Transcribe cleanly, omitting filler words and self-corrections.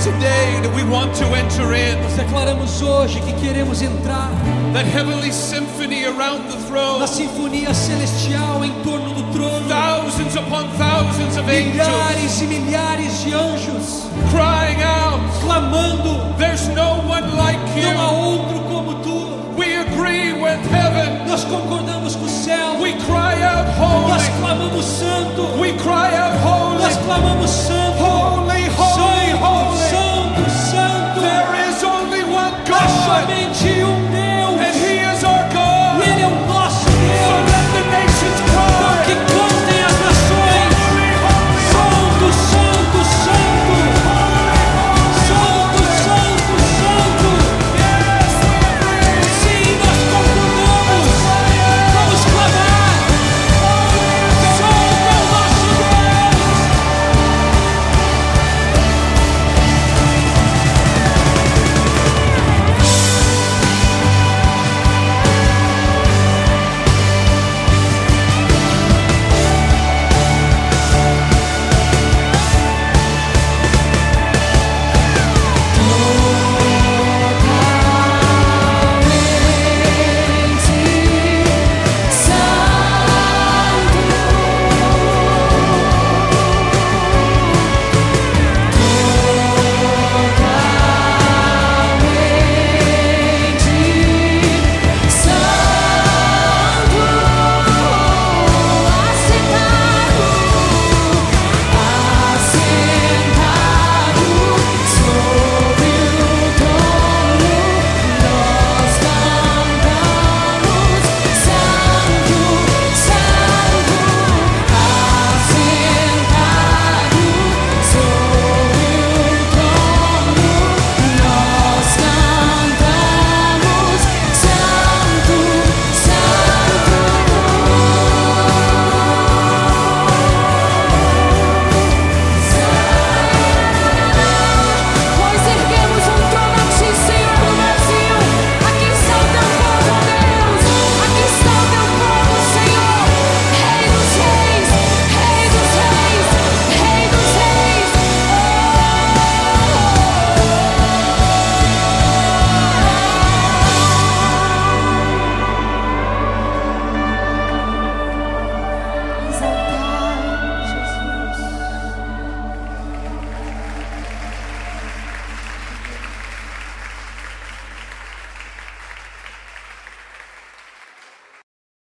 today that we want to enter in. Nós declaramos hoje que queremos entrar That heavenly symphony around the throne. na sinfonia celestial em torno do trono. Thousands upon thousands of angels Milhares e milhares de anjos crying out, clamando: there's no one like não há you. outro como tu. We agree with heaven. Nós concordamos com o céu. We cry out Nós holy. clamamos santo. We cry out Nós holy. clamamos santo.